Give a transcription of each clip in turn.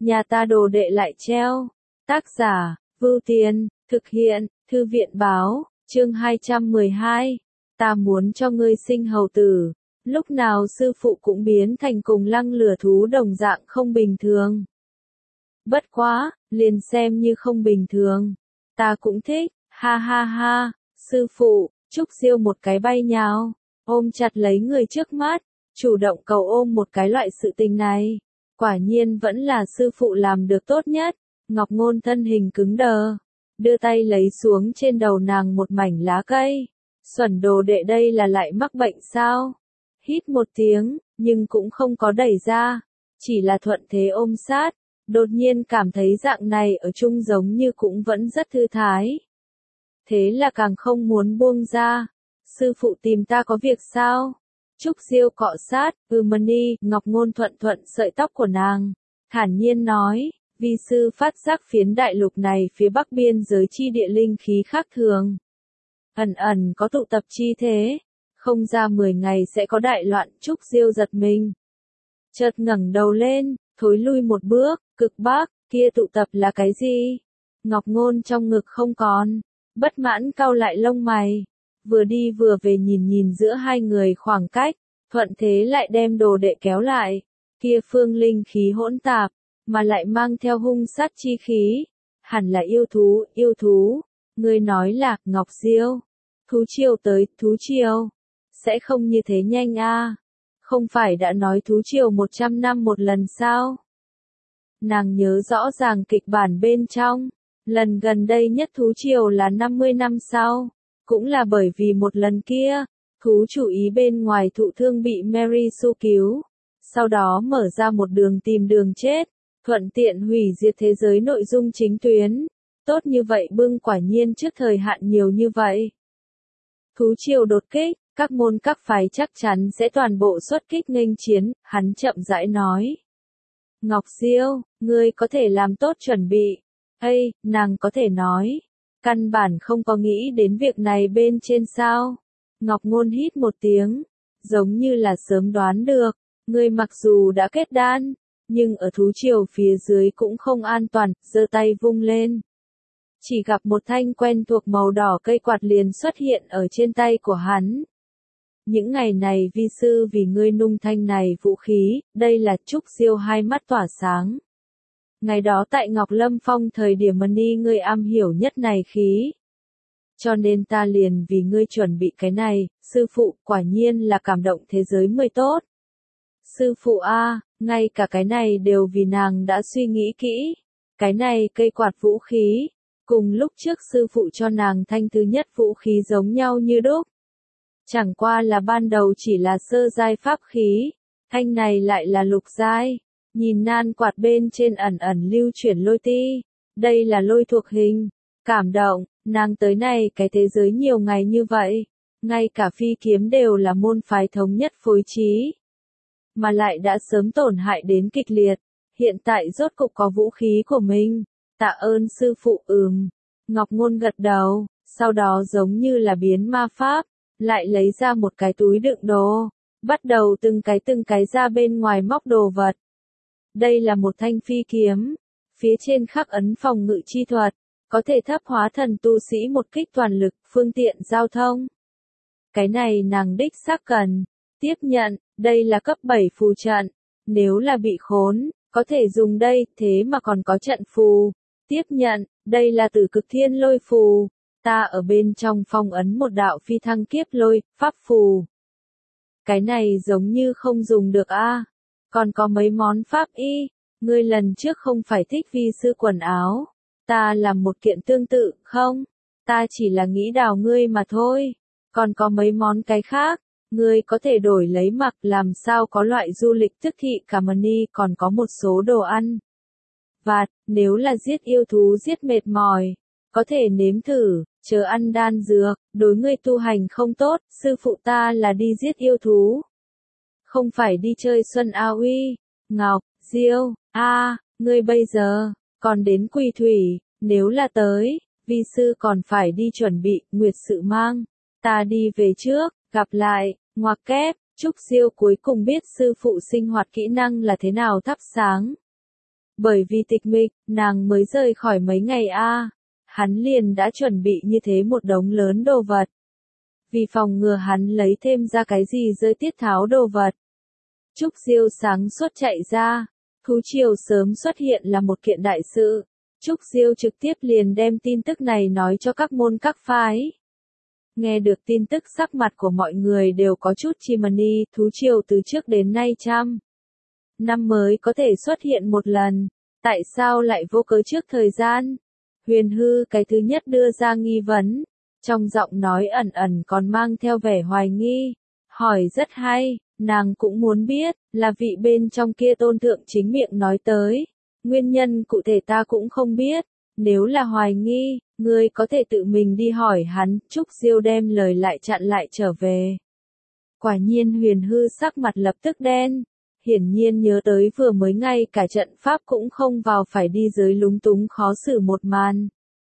nhà ta đồ đệ lại treo. Tác giả, Vưu Tiền, thực hiện, Thư viện báo, chương 212. Ta muốn cho ngươi sinh hầu tử. Lúc nào sư phụ cũng biến thành cùng lăng lửa thú đồng dạng không bình thường. Bất quá, liền xem như không bình thường. Ta cũng thích, ha ha ha, sư phụ, Trúc Diêu một cái bay nhào, ôm chặt lấy người trước mắt, chủ động cầu ôm một cái loại sự tình này. Quả nhiên vẫn là sư phụ làm được tốt nhất. Ngọc Ngôn thân hình cứng đờ, đưa tay lấy xuống trên đầu nàng một mảnh lá cây. Xuẩn đồ đệ đây là lại mắc bệnh sao? Hít một tiếng, nhưng cũng không có đẩy ra, chỉ là thuận thế ôm sát. Đột nhiên cảm thấy dạng này ở chung giống như cũng vẫn rất thư thái. Thế là càng không muốn buông ra. Sư phụ tìm ta có việc sao? Trúc Diêu cọ sát, Mani, Ngọc Ngôn thuận thuận sợi tóc của nàng, thản nhiên nói, vi sư phát giác phiến đại lục này phía bắc biên giới chi địa linh khí khác thường. Ẩn ẩn có tụ tập chi thế, không ra 10 ngày sẽ có đại loạn. Trúc Diêu giật mình. Chợt ngẩng đầu lên, thối lui một bước, cực bắc, kia tụ tập là cái gì? Ngọc Ngôn trong ngực không còn, bất mãn cau lại lông mày, vừa đi vừa về nhìn nhìn giữa hai người khoảng cách, thuận thế lại đem đồ đệ kéo lại, kia phương linh khí hỗn tạp, mà lại mang theo hung sát chi khí, hẳn là yêu thú, ngươi nói là, Ngọc Diêu, thú triều tới, thú triều, sẽ không như thế nhanh a? Không phải đã nói thú triều 100 năm một lần sao? Nàng nhớ rõ ràng kịch bản bên trong, lần gần đây nhất thú triều là 50 năm sau, cũng là bởi vì một lần kia, thú chủ ý bên ngoài thụ thương bị Mary Sue cứu, sau đó mở ra một đường tìm đường chết, thuận tiện hủy diệt thế giới nội dung chính tuyến. Tốt như vậy bưng quả nhiên trước thời hạn nhiều như vậy. Thú triều đột kích, các môn các phái chắc chắn sẽ toàn bộ xuất kích nghênh chiến, hắn chậm rãi nói. Ngọc Diêu, ngươi có thể làm tốt chuẩn bị. Ây, nàng có thể nói. Căn bản không có nghĩ đến việc này bên trên sao. Ngọc Ngôn hít một tiếng, giống như là sớm đoán được. Ngươi mặc dù đã kết đan, nhưng ở thú triều phía dưới cũng không an toàn, giơ tay vung lên. Chỉ gặp một thanh quen thuộc màu đỏ cây quạt liền xuất hiện ở trên tay của hắn. Những ngày này vi sư vì ngươi nung thanh này vũ khí, đây là. Trúc Diêu hai mắt tỏa sáng. Ngày đó tại Ngọc Lâm Phong thời điểm Mani ngươi am hiểu nhất này khí. Cho nên ta liền vì ngươi chuẩn bị cái này, sư phụ, quả nhiên là cảm động thế giới mới tốt. Sư phụ a, ngay cả cái này đều vì nàng đã suy nghĩ kỹ. Cái này cây quạt vũ khí, cùng lúc trước sư phụ cho nàng thanh thứ nhất vũ khí giống nhau như đúc. Chẳng qua là ban đầu chỉ là sơ giai pháp khí, thanh này lại là lục giai. Nhìn nan quạt bên trên ẩn ẩn lưu chuyển lôi ti, đây là lôi thuộc hình. Cảm động, nàng tới này cái thế giới nhiều ngày như vậy, ngay cả phi kiếm đều là môn phái thống nhất phối trí, mà lại đã sớm tổn hại đến kịch liệt, hiện tại rốt cục có vũ khí của mình. Tạ ơn sư phụ. Ngọc Ngôn gật đầu, sau đó giống như là biến ma pháp, lại lấy ra một cái túi đựng đồ, bắt đầu từng cái ra bên ngoài móc đồ vật. Đây là một thanh phi kiếm, phía trên khắc ấn phòng ngự chi thuật, có thể thấp hóa thần tu sĩ một kích toàn lực, phương tiện giao thông. Cái này nàng đích xác cần. Tiếp nhận, đây là cấp 7 phù trận, nếu là bị khốn, có thể dùng đây, thế mà còn có trận phù. Tiếp nhận, đây là Tử Cực Thiên Lôi phù, ta ở bên trong phong ấn một đạo phi thăng kiếp lôi, pháp phù. Cái này giống như không dùng được a. Còn có mấy món pháp y, ngươi lần trước không phải thích vi sư quần áo, ta làm một kiện tương tự, không? Ta chỉ là nghĩ đào ngươi mà thôi. Còn có mấy món cái khác, ngươi có thể đổi lấy mặc, làm sao có loại du lịch tức thị cả Mani, còn có một số đồ ăn. Vặt, nếu là giết yêu thú giết mệt mỏi, có thể nếm thử, chờ ăn đan dược, đối ngươi tu hành không tốt, sư phụ ta là đi giết yêu thú. Không phải đi chơi Xuân A Uy. Ngọc Diêu, ngươi bây giờ, còn đến Quỳ Thủy, nếu là tới, vi sư còn phải đi chuẩn bị, nguyệt sự mang, ta đi về trước, gặp lại, ngoặc kép. Trúc Diêu cuối cùng biết sư phụ sinh hoạt kỹ năng là thế nào thắp sáng. Bởi vì tịch mịch, nàng mới rời khỏi mấy ngày hắn liền đã chuẩn bị như thế một đống lớn đồ vật. Vì phòng ngừa hắn lấy thêm ra cái gì rơi tiết tháo đồ vật. Trúc Diêu sáng suốt chạy ra, thú triều sớm xuất hiện là một kiện đại sự. Trúc Diêu trực tiếp liền đem tin tức này nói cho các môn các phái. Nghe được tin tức sắc mặt của mọi người đều có chút chimney, thú triều từ trước đến nay trăm năm mới có thể xuất hiện một lần, tại sao lại vô cớ trước thời gian? Huyền Hư cái thứ nhất đưa ra nghi vấn, trong giọng nói ẩn ẩn còn mang theo vẻ hoài nghi, hỏi rất hay, nàng cũng muốn biết, là vị bên trong kia tôn thượng chính miệng nói tới, nguyên nhân cụ thể ta cũng không biết, nếu là hoài nghi, ngươi có thể tự mình đi hỏi hắn. Trúc Diêu đem lời lại chặn lại trở về. Quả nhiên Huyền Hư sắc mặt lập tức đen, hiển nhiên nhớ tới vừa mới ngay cả trận pháp cũng không vào phải đi dưới lúng túng khó xử một màn.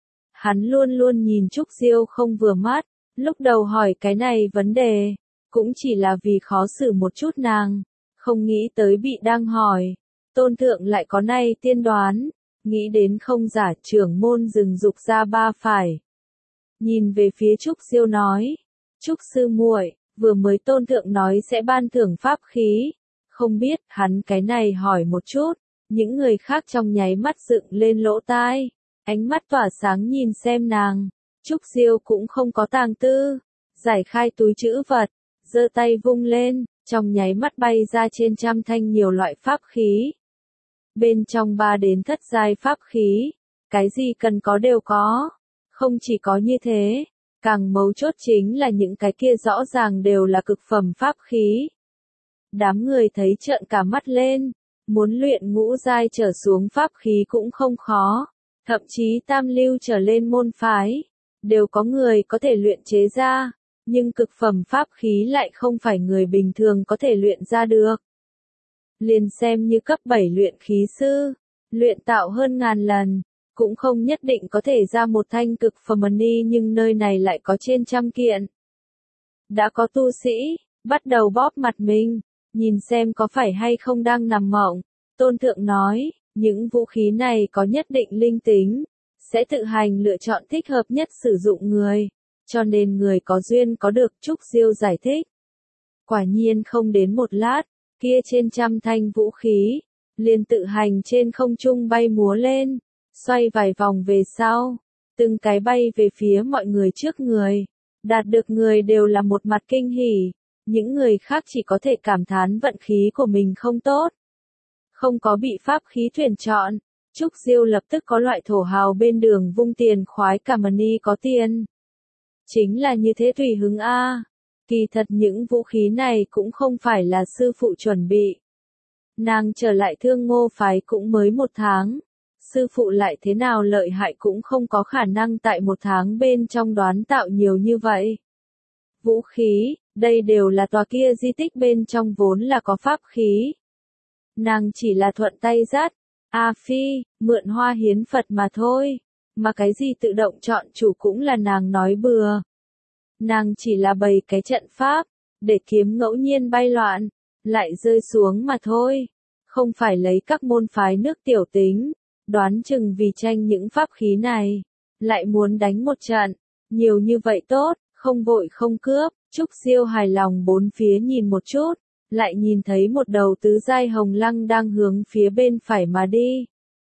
Hắn luôn luôn nhìn Trúc Diêu không vừa mắt, lúc đầu hỏi cái này vấn đề, cũng chỉ là vì khó xử một chút nàng, không nghĩ tới bị đang hỏi. Tôn thượng lại có nay tiên đoán, nghĩ đến không giả trưởng môn dừng dục ra ba phải. Nhìn về phía Trúc Diêu nói, Trúc sư muội, vừa mới tôn thượng nói sẽ ban thưởng pháp khí, không biết hắn cái này hỏi một chút, những người khác trong nháy mắt dựng lên lỗ tai, ánh mắt tỏa sáng nhìn xem nàng. Trúc Diêu cũng không có tàng tư, giải khai túi trữ vật, giơ tay vung lên, trong nháy mắt bay ra trên trăm thanh nhiều loại pháp khí. Bên trong 3 đến thất giai pháp khí, cái gì cần có đều có. Không chỉ có như thế, càng mấu chốt chính là những cái kia rõ ràng đều là cực phẩm pháp khí. Đám người thấy trợn cả mắt lên, muốn luyện ngũ giai trở xuống pháp khí cũng không khó, thậm chí tam lưu trở lên môn phái, đều có người có thể luyện chế ra, nhưng cực phẩm pháp khí lại không phải người bình thường có thể luyện ra được. Liền xem như cấp 7 luyện khí sư, luyện tạo hơn ngàn lần, cũng không nhất định có thể ra một thanh cực phẩm ni, nhưng nơi này lại có trên trăm kiện. Đã có tu sĩ, bắt đầu bóp mặt mình, nhìn xem có phải hay không đang nằm mộng. Tôn thượng nói, những vũ khí này có nhất định linh tính, sẽ tự hành lựa chọn thích hợp nhất sử dụng người, cho nên người có duyên có được. Trúc Diêu giải thích. Quả nhiên không đến một lát, kia trên trăm thanh vũ khí, liền tự hành trên không trung bay múa lên, xoay vài vòng về sau, từng cái bay về phía mọi người trước người, đạt được người đều là một mặt kinh hỉ, những người khác chỉ có thể cảm thán vận khí của mình không tốt. Không có bị pháp khí tuyển chọn, Trúc Diêu lập tức có loại thổ hào bên đường vung tiền khoái cả money có tiền. Chính là như thế tùy hứng Kỳ thật những vũ khí này cũng không phải là sư phụ chuẩn bị. Nàng trở lại Thương Ngô phái cũng mới 1 tháng. Sư phụ lại thế nào lợi hại cũng không có khả năng tại 1 tháng bên trong đoán tạo nhiều như vậy. Vũ khí, đây đều là tòa kia di tích bên trong vốn là có pháp khí. Nàng chỉ là thuận tay dắt, phi, mượn hoa hiến Phật mà thôi. Mà cái gì tự động chọn chủ cũng là nàng nói bừa. Nàng chỉ là bày cái trận pháp, để kiếm ngẫu nhiên bay loạn, lại rơi xuống mà thôi. Không phải lấy các môn phái nước tiểu tính, đoán chừng vì tranh những pháp khí này, lại muốn đánh một trận, nhiều như vậy tốt, không vội không cướp. Trúc Diêu hài lòng bốn phía nhìn một chút, lại nhìn thấy một đầu tứ giai hồng lăng đang hướng phía bên phải mà đi.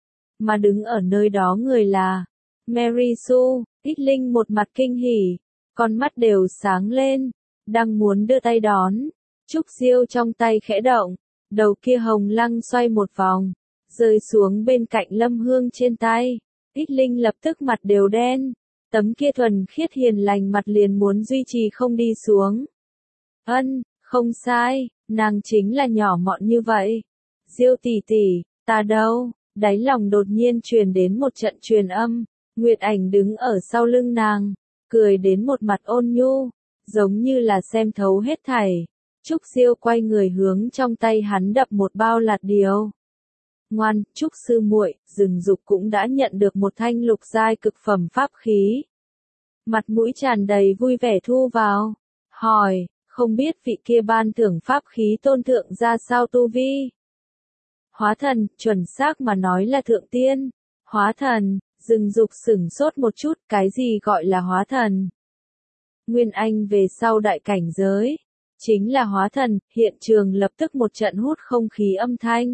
Mà đứng ở nơi đó người là Mary Sue. Ít Linh một mặt kinh hỉ, con mắt đều sáng lên, đang muốn đưa tay đón. Trúc Diêu trong tay khẽ động, đầu kia hồng lăng xoay một vòng, rơi xuống bên cạnh Lâm Hương trên tay. Ít Linh lập tức mặt đều đen, tấm kia thuần khiết hiền lành mặt liền muốn duy trì không đi xuống. Không sai, nàng chính là nhỏ mọn như vậy. Diêu tỷ tỷ, ta đâu? Đáy lòng đột nhiên truyền đến một trận truyền âm, Nguyệt Ảnh đứng ở sau lưng nàng, cười đến một mặt ôn nhu, giống như là xem thấu hết thảy. Trúc Diêu quay người hướng trong tay hắn đập một bao lạt điều. Ngoan, Trúc sư muội, Rừng Dục cũng đã nhận được một thanh lục giai cực phẩm pháp khí. Mặt mũi tràn đầy vui vẻ thu vào, hỏi, không biết vị kia ban thưởng pháp khí tôn thượng ra sao tu vi? Hóa thần, chuẩn xác mà nói là thượng tiên. Hóa thần, Dừng Dục sửng sốt một chút, cái gì gọi là hóa thần? Nguyên Anh về sau đại cảnh giới, chính là hóa thần, hiện trường lập tức một trận hút không khí âm thanh.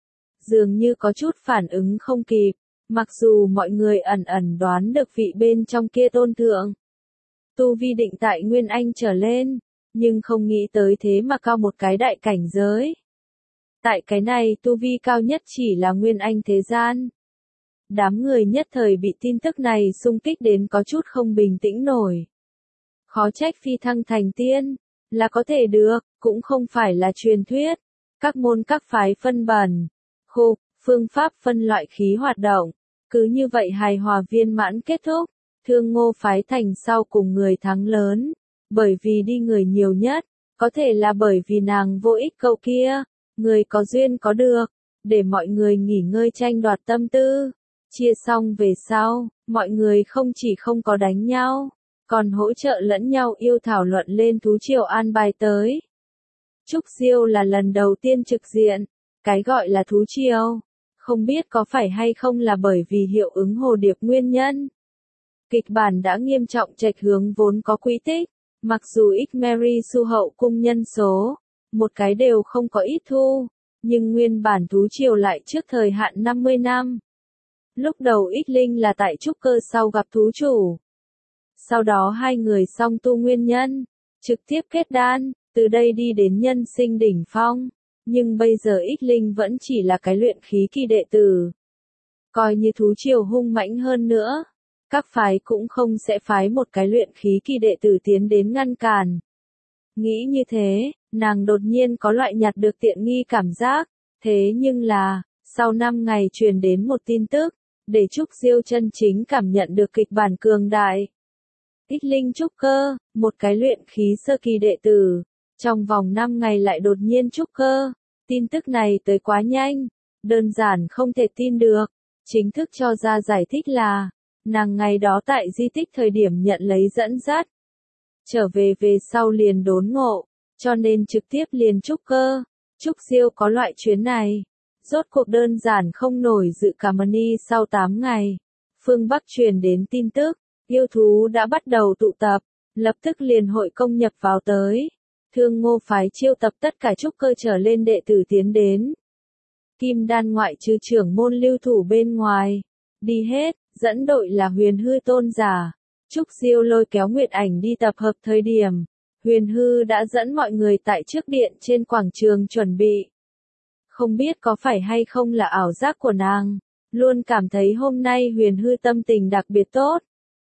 Dường như có chút phản ứng không kịp, mặc dù mọi người ẩn ẩn đoán được vị bên trong kia tôn thượng. Tu vi định tại Nguyên Anh trở lên, nhưng không nghĩ tới thế mà cao một cái đại cảnh giới. Tại cái này tu vi cao nhất chỉ là Nguyên Anh thế gian. Đám người nhất thời bị tin tức này xung kích đến có chút không bình tĩnh nổi. Khó trách phi thăng thành tiên, là có thể được, cũng không phải là truyền thuyết. Các môn các phái phân bẩn, phương pháp phân loại khí hoạt động, cứ như vậy hài hòa viên mãn kết thúc. Thương Ngô phái thành sau cùng người thắng lớn, bởi vì đi người nhiều nhất, có thể là bởi vì nàng vô ích câu kia, người có duyên có được, để mọi người nghỉ ngơi tranh đoạt tâm tư. Chia xong về sau, mọi người không chỉ không có đánh nhau, còn hỗ trợ lẫn nhau yêu thảo luận lên thú triều an bài tới. Trúc Diêu là lần đầu tiên trực diện, cái gọi là thú triều, không biết có phải hay không là bởi vì hiệu ứng hồ điệp nguyên nhân. Kịch bản đã nghiêm trọng chệch hướng vốn có quỹ tích, mặc dù ít Mary Sue hậu cung nhân số, một cái đều không có ít thu, nhưng nguyên bản thú triều lại trước thời hạn 50 năm. Lúc đầu ít linh là tại trúc cơ sau gặp thú chủ. Sau đó hai người song tu nguyên nhân, trực tiếp kết đan, từ đây đi đến nhân sinh đỉnh phong. Nhưng bây giờ ít linh vẫn chỉ là cái luyện khí kỳ đệ tử. Coi như thú triều hung mãnh hơn nữa, các phái cũng không sẽ phái một cái luyện khí kỳ đệ tử tiến đến ngăn cản. Nghĩ như thế, nàng đột nhiên có loại nhặt được tiện nghi cảm giác, thế nhưng là, sau 5 ngày truyền đến một tin tức, để Trúc Diêu chân chính cảm nhận được kịch bản cường đại. Ít linh trúc cơ, một cái luyện khí sơ kỳ đệ tử, trong vòng 5 ngày lại đột nhiên trúc cơ, tin tức này tới quá nhanh, đơn giản không thể tin được, chính thức cho ra giải thích là, nàng ngày đó tại di tích thời điểm nhận lấy dẫn dắt, trở về sau liền đốn ngộ, cho nên trực tiếp liền trúc cơ. Trúc Diêu có loại chuyến này, rốt cuộc đơn giản không nổi dự cảm ni sau 8 ngày. Phương Bắc truyền đến tin tức, yêu thú đã bắt đầu tụ tập, lập tức liền hội công nhập vào tới. Thương Ngô phái chiêu tập tất cả trúc cơ trở lên đệ tử tiến đến. Kim đan ngoại trừ trưởng môn lưu thủ bên ngoài, đi hết, dẫn đội là Huyền Hư tôn giả. Trúc Diêu lôi kéo Nguyệt Ảnh đi tập hợp thời điểm, Huyền Hư đã dẫn mọi người tại trước điện trên quảng trường chuẩn bị. Không biết có phải hay không là ảo giác của nàng, luôn cảm thấy hôm nay Huyền Hư tâm tình đặc biệt tốt.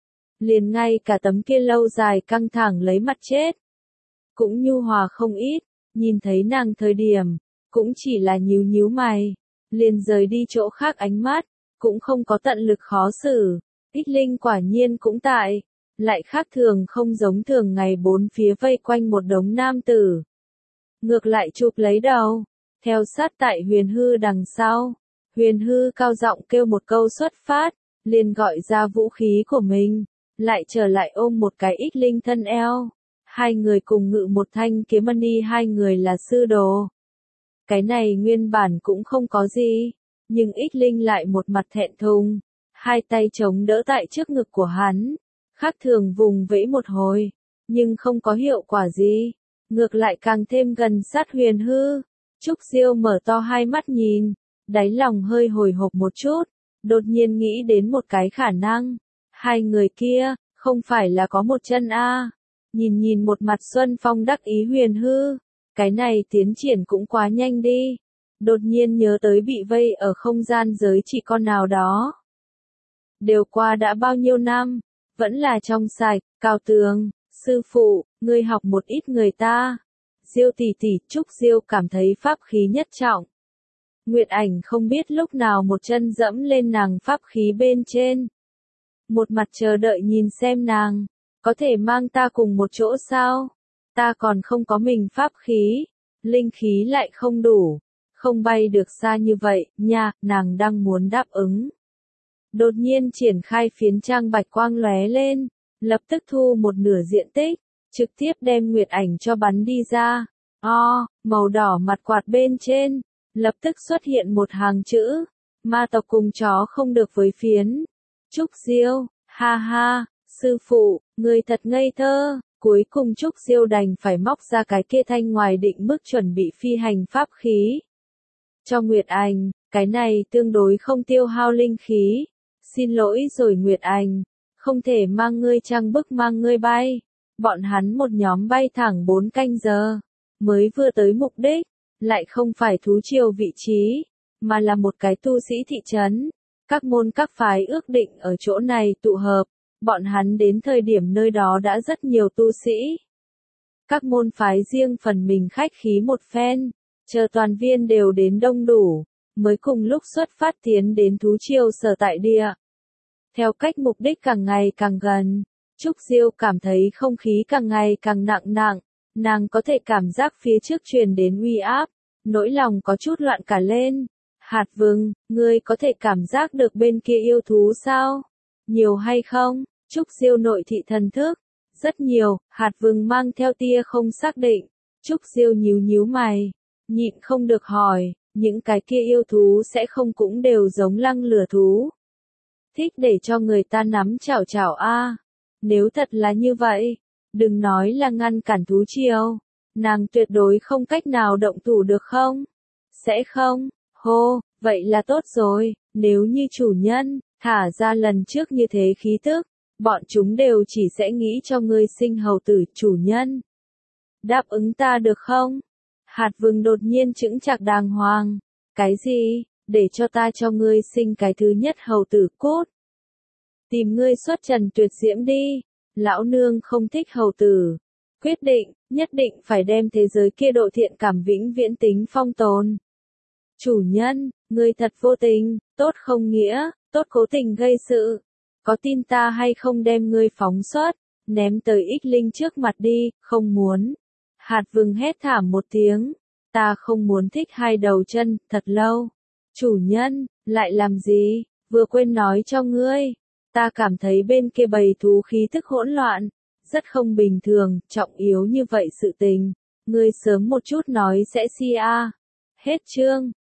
Liền ngay cả tấm kia lâu dài căng thẳng lấy mặt chết, cũng nhu hòa không ít, nhìn thấy nàng thời điểm, cũng chỉ là nhíu nhíu mày, liền rời đi chỗ khác ánh mắt, cũng không có tận lực khó xử. Ít linh quả nhiên cũng tại, lại khác thường không giống thường ngày bốn phía vây quanh một đống nam tử. Ngược lại chụp lấy đầu, theo sát tại Huyền Hư đằng sau. Huyền Hư cao giọng kêu một câu xuất phát, liền gọi ra vũ khí của mình, lại trở lại ôm một cái ít linh thân eo. Hai người cùng ngự một thanh kiếm mani, hai người là sư đồ. Cái này nguyên bản cũng không có gì, nhưng ít linh lại một mặt thẹn thùng, hai tay chống đỡ tại trước ngực của hắn, khác thường vùng vẫy một hồi, nhưng không có hiệu quả gì, ngược lại càng thêm gần sát Huyền Hư. Trúc Diêu mở to hai mắt nhìn, đáy lòng hơi hồi hộp một chút, đột nhiên nghĩ đến một cái khả năng, hai người kia, không phải là có một chân a? Nhìn một mặt Xuân Phong đắc ý Huyền Hư, cái này tiến triển cũng quá nhanh đi. Đột nhiên nhớ tới bị vây ở không gian giới chỉ con nào đó. Đều qua đã bao nhiêu năm, vẫn là trong sạch. Cao Tường, sư phụ, ngươi học một ít người ta. Diêu tỷ tỷ, Trúc Diêu cảm thấy pháp khí nhất trọng. Nguyệt Ảnh không biết lúc nào một chân dẫm lên nàng pháp khí bên trên. Một mặt chờ đợi nhìn xem nàng, có thể mang ta cùng một chỗ sao? Ta còn không có mình pháp khí, linh khí lại không đủ, không bay được xa như vậy, nha, nàng đang muốn đáp ứng. Đột nhiên triển khai phiến trang bạch quang lóe lên, lập tức thu một nửa diện tích, trực tiếp đem Nguyệt Ảnh cho bắn đi ra. Màu đỏ mặt quạt bên trên, lập tức xuất hiện một hàng chữ, ma tộc cùng chó không được với phiến. Trúc Diêu, ha ha, sư phụ, người thật ngây thơ. Cuối cùng Trúc Diêu đành phải móc ra cái kia thanh ngoài định mức chuẩn bị phi hành pháp khí. Cho Nguyệt Anh, cái này tương đối không tiêu hao linh khí. Xin lỗi rồi Nguyệt Anh, không thể mang ngươi trang bức mang ngươi bay. Bọn hắn một nhóm bay thẳng 4 canh giờ, mới vừa tới mục đích, lại không phải thú triều vị trí, mà là một cái tu sĩ thị trấn. Các môn các phái ước định ở chỗ này tụ hợp, bọn hắn đến thời điểm nơi đó đã rất nhiều tu sĩ. Các môn phái riêng phần mình khách khí một phen, chờ toàn viên đều đến đông đủ, mới cùng lúc xuất phát tiến đến thú triều sở tại địa. Theo cách mục đích càng ngày càng gần, Trúc Diêu cảm thấy không khí càng ngày càng nặng nặng, nàng có thể cảm giác phía trước truyền đến uy áp, nỗi lòng có chút loạn cả lên. Hạt Vừng, ngươi có thể cảm giác được bên kia yêu thú sao? Nhiều hay không? Trúc Diêu nội thị thần thức. Rất nhiều, Hạt Vừng mang theo tia không xác định. Trúc Diêu nhíu nhíu mày, nhịn không được hỏi, những cái kia yêu thú sẽ không cũng đều giống lăng lửa thú. Thích để cho người ta nắm chảo chảo a. Nếu thật là như vậy, đừng nói là ngăn cản thú triều, nàng tuyệt đối không cách nào động thủ được không? Sẽ không, hô, vậy là tốt rồi, nếu như chủ nhân, thả ra lần trước như thế khí tức, bọn chúng đều chỉ sẽ nghĩ cho ngươi sinh hầu tử chủ nhân. Đáp ứng ta được không? Hạt Vừng đột nhiên chững chạc đàng hoàng. Cái gì? Để cho ta cho ngươi sinh cái thứ nhất hầu tử cốt. Tìm ngươi xuất trần tuyệt diễm đi. Lão nương không thích hầu tử. Quyết định, nhất định phải đem thế giới kia độ thiện cảm vĩnh viễn tính phong tồn. Chủ nhân, ngươi thật vô tình, tốt không nghĩa, tốt cố tình gây sự. Có tin ta hay không đem ngươi phóng xuất, ném tới Ích Linh trước mặt đi, không muốn. Hạt Vừng hét thảm một tiếng. Ta không muốn thích hai đầu chân, thật lâu. Chủ nhân, lại làm gì, vừa quên nói cho ngươi. Ta cảm thấy bên kia bầy thú khí thức hỗn loạn, rất không bình thường, trọng yếu như vậy sự tình. Ngươi sớm một chút nói sẽ si a. Hết chương.